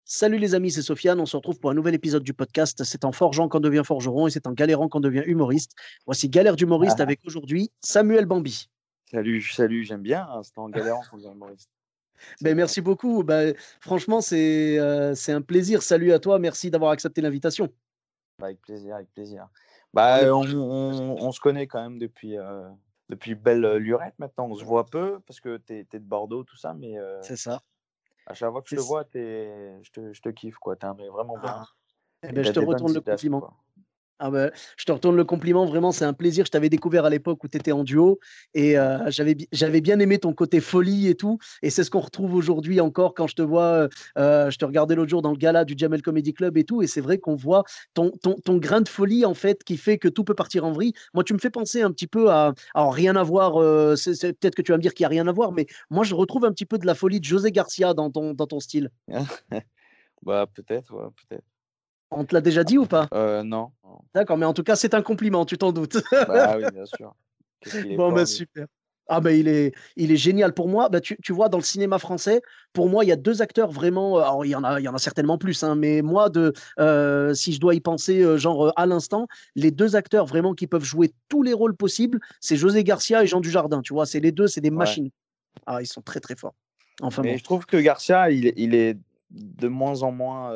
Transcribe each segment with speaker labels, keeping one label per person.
Speaker 1: Salut les amis, c'est Sofiane. On se retrouve pour un nouvel épisode du podcast. C'est en forgeant qu'on devient forgeron et c'est en galérant qu'on devient humoriste. Voici Galère d'humoriste
Speaker 2: Ah,
Speaker 1: avec aujourd'hui Samuel Bambi.
Speaker 2: salut, j'aime bien, hein, c'est en galérant qu'on devient humoriste. C'est
Speaker 1: Ben,
Speaker 2: bien.
Speaker 1: merci beaucoup. Ben, franchement, c'est un plaisir. Salut à toi. Merci d'avoir accepté l'invitation.
Speaker 2: Bah, avec plaisir, avec plaisir.
Speaker 1: On est...
Speaker 2: On se connaît quand même depuis belle lurette maintenant. On se voit peu parce que t'es de Bordeaux, tout ça, mais
Speaker 1: C'est ça.
Speaker 2: à chaque fois que je
Speaker 1: C'est...
Speaker 2: te vois, je te kiffe, quoi. T'es un mec vraiment bien
Speaker 1: Ah. Eh
Speaker 2: et
Speaker 1: ben, je
Speaker 2: t'as
Speaker 1: te
Speaker 2: des bonnes
Speaker 1: retourne le
Speaker 2: citations,
Speaker 1: compliment.
Speaker 2: quoi.
Speaker 1: Ah ben, je te retourne le compliment, vraiment, c'est un plaisir. Je t'avais découvert à l'époque où tu étais en duo et
Speaker 2: Ouais.
Speaker 1: j'avais bien aimé ton côté folie et tout. Et c'est ce qu'on retrouve aujourd'hui encore quand je te vois. Je te regardais l'autre jour dans le gala du Jamel Comedy Club et tout. Et c'est vrai qu'on voit ton grain de folie, en fait, qui fait que tout peut partir en vrille. Moi, tu me fais penser un petit peu à. Alors, rien à voir, peut-être que tu vas me dire qu'il n'y a rien à voir, mais moi, je retrouve un petit peu de la folie de José Garcia dans ton style.
Speaker 2: Bah, peut-être, ouais, peut-être.
Speaker 1: On te l'a déjà dit ou pas?
Speaker 2: Non. Non.
Speaker 1: D'accord, mais en tout cas, c'est un compliment, tu t'en doutes.
Speaker 2: Bah oui, bien sûr. Qu'est-ce qu'il est
Speaker 1: Bon, bah,
Speaker 2: fort, lui.
Speaker 1: super. Ah, bah, il est génial pour moi. Bah, tu vois, dans le cinéma français, pour moi, il y a deux acteurs vraiment. Alors, il y en a certainement plus, hein, mais moi, si je dois y penser, genre à l'instant, les deux acteurs vraiment qui peuvent jouer tous les rôles possibles, c'est José Garcia et Jean Dujardin. Tu vois, c'est les deux, c'est des
Speaker 2: Ouais.
Speaker 1: machines. Ah, ils sont très, très forts. Enfin
Speaker 2: Mais
Speaker 1: bon.
Speaker 2: je trouve que Garcia, il est de moins en moins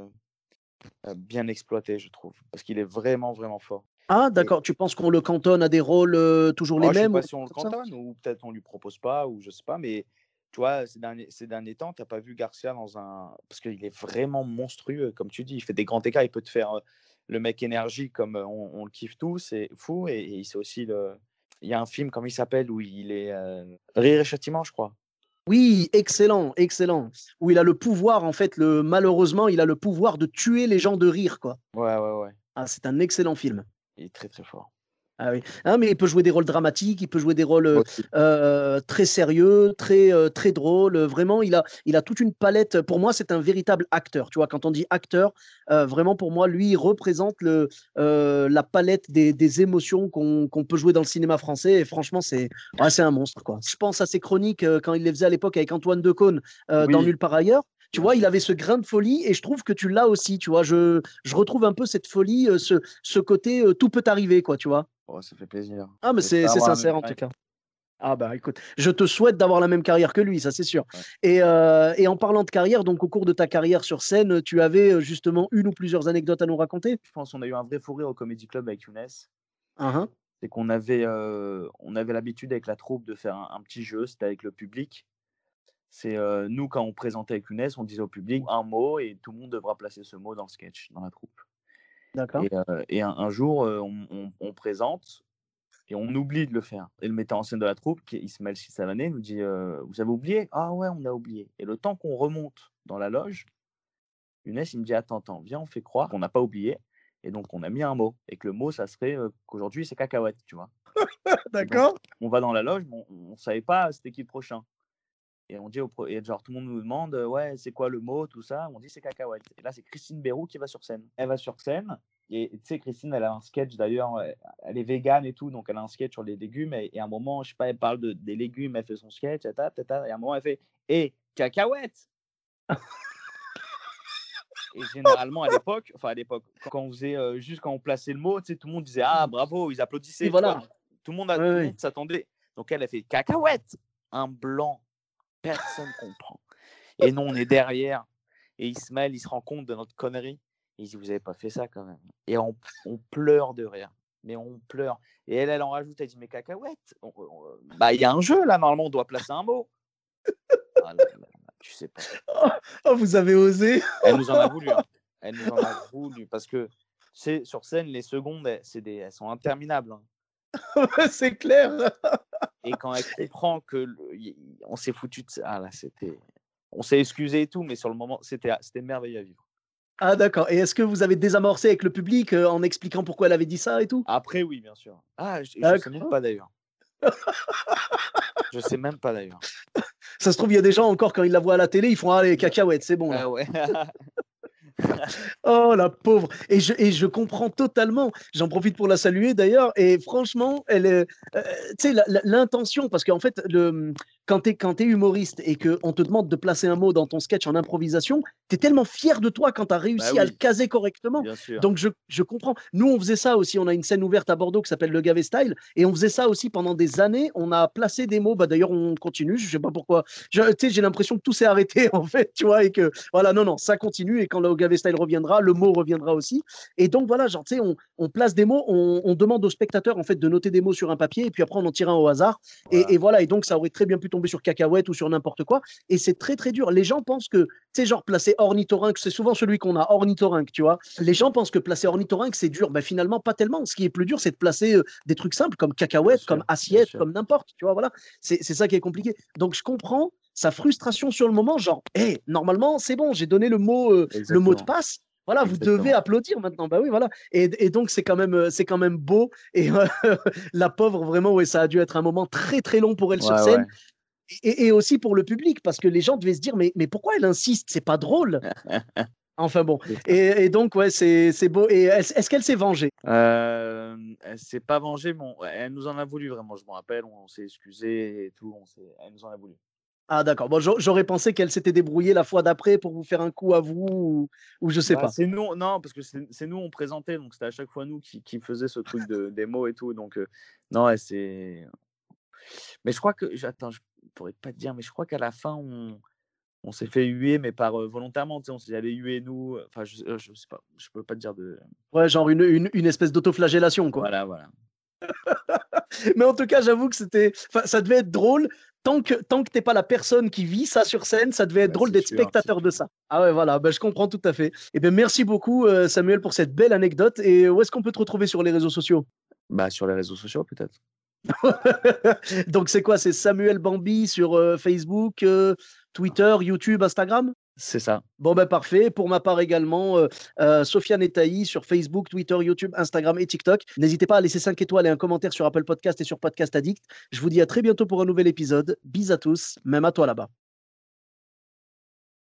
Speaker 2: bien exploité, je trouve, parce qu'il est vraiment, vraiment fort.
Speaker 1: Ah,
Speaker 2: Et
Speaker 1: d'accord. Tu penses qu'on le cantonne à des rôles toujours les
Speaker 2: oh, je sais
Speaker 1: mêmes ou
Speaker 2: pas
Speaker 1: un
Speaker 2: si on
Speaker 1: truc
Speaker 2: le
Speaker 1: comme ça?
Speaker 2: cantonne ou peut-être on lui propose pas ou je sais pas, mais tu vois, ces derniers temps, t'as pas vu Garcia dans un parce qu'il est vraiment monstrueux, comme tu dis, il fait des grands écarts, il peut te faire le mec énergie comme on le kiffe tous, c'est fou et c'est aussi le. Il y a un film, comment il s'appelle, où il est Rire et Châtiment, je crois.
Speaker 1: Oui, excellent, excellent. Où il a le pouvoir, en fait, malheureusement, il a le pouvoir de tuer les gens de rire, quoi.
Speaker 2: Ouais.
Speaker 1: Ah, c'est un excellent film.
Speaker 2: Il est très très fort.
Speaker 1: Ah oui. Hein, mais il peut jouer des rôles dramatiques, il peut jouer des rôles
Speaker 2: Aussi.
Speaker 1: très sérieux, très drôles. Vraiment, il a toute une palette. Pour moi, c'est un véritable acteur. Tu vois, quand on dit acteur, vraiment pour moi, lui, il représente la palette des émotions qu'on peut jouer dans le cinéma français. Et franchement, c'est un monstre, quoi. Je pense à ses chroniques quand il les faisait à l'époque avec Antoine Decaune dans
Speaker 2: Oui,
Speaker 1: Nulle part ailleurs. Tu
Speaker 2: bien
Speaker 1: vois, il
Speaker 2: sûr.
Speaker 1: avait ce grain de folie et je trouve que tu l'as aussi. Tu vois, je retrouve un peu cette folie, ce côté tout peut arriver, quoi. Tu vois.
Speaker 2: Oh, ça fait plaisir.
Speaker 1: Ah, mais c'est
Speaker 2: J'espère
Speaker 1: c'est
Speaker 2: avoir la même
Speaker 1: sincère en tout
Speaker 2: carrière.
Speaker 1: cas. Ah bah écoute, je te souhaite d'avoir la même carrière que lui, ça c'est sûr.
Speaker 2: Ouais.
Speaker 1: Et en parlant de carrière, donc au cours de ta carrière sur scène, tu avais justement une ou plusieurs anecdotes à nous raconter?
Speaker 2: Je pense qu'on a eu un vrai fou rire au Comedy Club avec Younes.
Speaker 1: Hein, hein.
Speaker 2: C'est on avait l'habitude avec la troupe de faire un petit jeu, c'était avec le public. C'est nous, quand on présentait avec Younes, on disait au public un mot et tout le monde devra placer ce mot dans le sketch, dans la troupe.
Speaker 1: D'accord.
Speaker 2: Et un jour, on présente et on oublie de le faire. Et le metteur en scène de la troupe, qui est Ismaël Sissavané, nous dit Vous avez oublié? Ah ouais, on a oublié. Et le temps qu'on remonte dans la loge, Younes, il me dit attends, viens, on fait croire qu'on n'a pas oublié. Et donc, on a mis un mot. Et que le mot, ça serait qu'aujourd'hui, c'est cacahuète, tu vois. Et donc,
Speaker 1: D'accord.
Speaker 2: on va dans la loge, mais on ne savait pas c'était qui le prochain. Et on dit et genre, tout le monde nous demande ouais, c'est quoi le mot, tout ça. On dit c'est cacahuète. Et là, c'est Christine Bérou qui va sur scène. Elle va sur scène. Et tu sais, Christine, elle a un sketch d'ailleurs. Elle est végane et tout. Donc, elle a un sketch sur les légumes. Et à un moment, je sais pas, elle parle des légumes. Elle fait son sketch. Et à un moment, elle fait cacahuète. Et généralement, à l'époque, quand on faisait juste quand on plaçait le mot, tu sais, tout le monde disait ah bravo, ils
Speaker 1: Oui,
Speaker 2: applaudissaient, tu vois.
Speaker 1: voilà. Oui,
Speaker 2: Tout le
Speaker 1: oui.
Speaker 2: monde s'attendait. Donc elle a fait cacahuète, un blanc, personne comprend. Et nous, on est derrière. Et Ismaël, il se rend compte de notre connerie. Il dit vous avez pas fait ça quand même. Et on pleure de rire. Mais on pleure. Et elle en rajoute, elle dit mais cacahuète, bah il y a un jeu là, normalement, on doit placer un mot. Ah là là, tu sais pas.
Speaker 1: Oh, oh, vous avez osé.
Speaker 2: Elle nous en a voulu, hein. Elle nous en a voulu parce que c'est sur scène, les secondes, elles sont interminables, hein.
Speaker 1: C'est clair.
Speaker 2: Et quand elle comprend que on s'est foutu de ça, ah là, on s'est excusé et tout, mais sur le moment, c'était merveilleux à vivre.
Speaker 1: Ah, d'accord. Et est-ce que vous avez désamorcé avec le public en expliquant pourquoi elle avait dit ça et tout?
Speaker 2: Après, oui, bien sûr. Ah, je sais même
Speaker 1: D'accord.
Speaker 2: pas d'ailleurs. Je sais même pas d'ailleurs.
Speaker 1: Ça se trouve, il y a des gens encore, quand ils la voient à la télé, ils font ah, les cacahuètes, c'est bon là.
Speaker 2: Ah ouais.
Speaker 1: Oh la pauvre! Et je comprends totalement. J'en profite pour la saluer d'ailleurs. Et franchement, elle est, tu sais, l'intention, parce qu'en fait, quand t'es humoriste et qu'on te demande de placer un mot dans ton sketch en improvisation, tu es tellement fier de toi quand tu as
Speaker 2: Bah
Speaker 1: réussi à le
Speaker 2: oui,
Speaker 1: caser correctement.
Speaker 2: bien sûr.
Speaker 1: Donc, je comprends. Nous, on faisait ça aussi. On a une scène ouverte à Bordeaux qui s'appelle le Gavé Style. Et on faisait ça aussi pendant des années. On a placé des mots. Bah, d'ailleurs, on continue. Je sais pas pourquoi. J'ai l'impression que tout s'est arrêté, en fait, tu vois. Et que, voilà, non, non, ça continue. Et quand le Gavé Style reviendra, le mot reviendra aussi. Et donc, voilà, genre, tu sais, on place des mots. On demande aux spectateurs, en fait, de noter des mots sur un papier. Et puis après, on en tire un au hasard.
Speaker 2: Voilà.
Speaker 1: Et voilà. Et donc, ça aurait très bien pu tomber sur cacahuète ou sur n'importe quoi. Et c'est très, très dur. Les gens pensent que, tu sais, genre, placer ornithorynque, c'est souvent celui qu'on a, ornithorynque, tu vois. Les gens pensent que placer ornithorynque, c'est dur. Ben, finalement, pas tellement. Ce qui est plus dur, c'est de placer des trucs simples comme
Speaker 2: Bien
Speaker 1: cacahuète, comme
Speaker 2: sûr, bien
Speaker 1: assiette,
Speaker 2: sûr.
Speaker 1: comme n'importe, tu vois, voilà. C'est ça qui est compliqué. Donc, je comprends sa frustration sur le moment, genre, hey, normalement, c'est bon, j'ai donné le mot de
Speaker 2: Exactement.
Speaker 1: passe. Voilà, vous devez
Speaker 2: Exactement.
Speaker 1: applaudir maintenant. Bah oui, voilà. Et donc, c'est quand même beau. Et la pauvre, vraiment, ouais, ça a dû être un moment très, très long pour elle sur
Speaker 2: Ouais,
Speaker 1: scène.
Speaker 2: ouais.
Speaker 1: Et aussi pour le public, parce que les gens devaient se dire, mais pourquoi elle insiste? C'est pas drôle. Enfin bon.
Speaker 2: C'est ça.
Speaker 1: Et donc, ouais, c'est beau. Et est-ce qu'elle s'est vengée?
Speaker 2: Elle s'est pas vengée, mais elle nous en a voulu vraiment. Je me rappelle, on s'est excusé et tout. Elle nous en a voulu.
Speaker 1: Ah, d'accord. Bon, j'aurais pensé qu'elle s'était débrouillée la fois d'après pour vous faire un coup à vous, ou je sais
Speaker 2: Bah,
Speaker 1: pas.
Speaker 2: c'est nous, non, parce que c'est nous, on présentait, donc c'était à chaque fois nous qui faisait ce truc des mots et tout. Donc, non, ouais, c'est. Mais je crois que. Attends, je pourrais pas te dire, mais je crois qu'à la fin, on s'est fait huer, mais par volontairement. Tu sais, on s'est dit, allez, huer nous. Enfin, je sais pas, je peux pas te dire de.
Speaker 1: Ouais, genre une espèce d'autoflagellation, quoi.
Speaker 2: Voilà, voilà.
Speaker 1: Mais en tout cas, j'avoue que enfin, ça devait être drôle. Tant que t'es pas la personne qui vit ça sur scène, ça devait être
Speaker 2: Bah,
Speaker 1: drôle
Speaker 2: c'est
Speaker 1: d'être
Speaker 2: sûr, c'est
Speaker 1: spectateur de
Speaker 2: sûr.
Speaker 1: ça. Ah ouais, voilà, ben, je comprends tout à fait. Et bien, merci beaucoup, Samuel, pour cette belle anecdote. Et où est-ce qu'on peut te retrouver sur les réseaux sociaux?
Speaker 2: Bah, sur les réseaux sociaux, peut-être.
Speaker 1: Donc, c'est quoi? C'est Samuel Bambi sur Facebook, Twitter, YouTube, Instagram?
Speaker 2: C'est ça.
Speaker 1: Bon, ben parfait. Pour ma part également, Sofiane Etaï sur Facebook, Twitter, YouTube, Instagram et TikTok. N'hésitez pas à laisser 5 étoiles et un commentaire sur Apple Podcast et sur Podcast Addict. Je vous dis à très bientôt pour un nouvel épisode. Bis à tous, même à toi là-bas.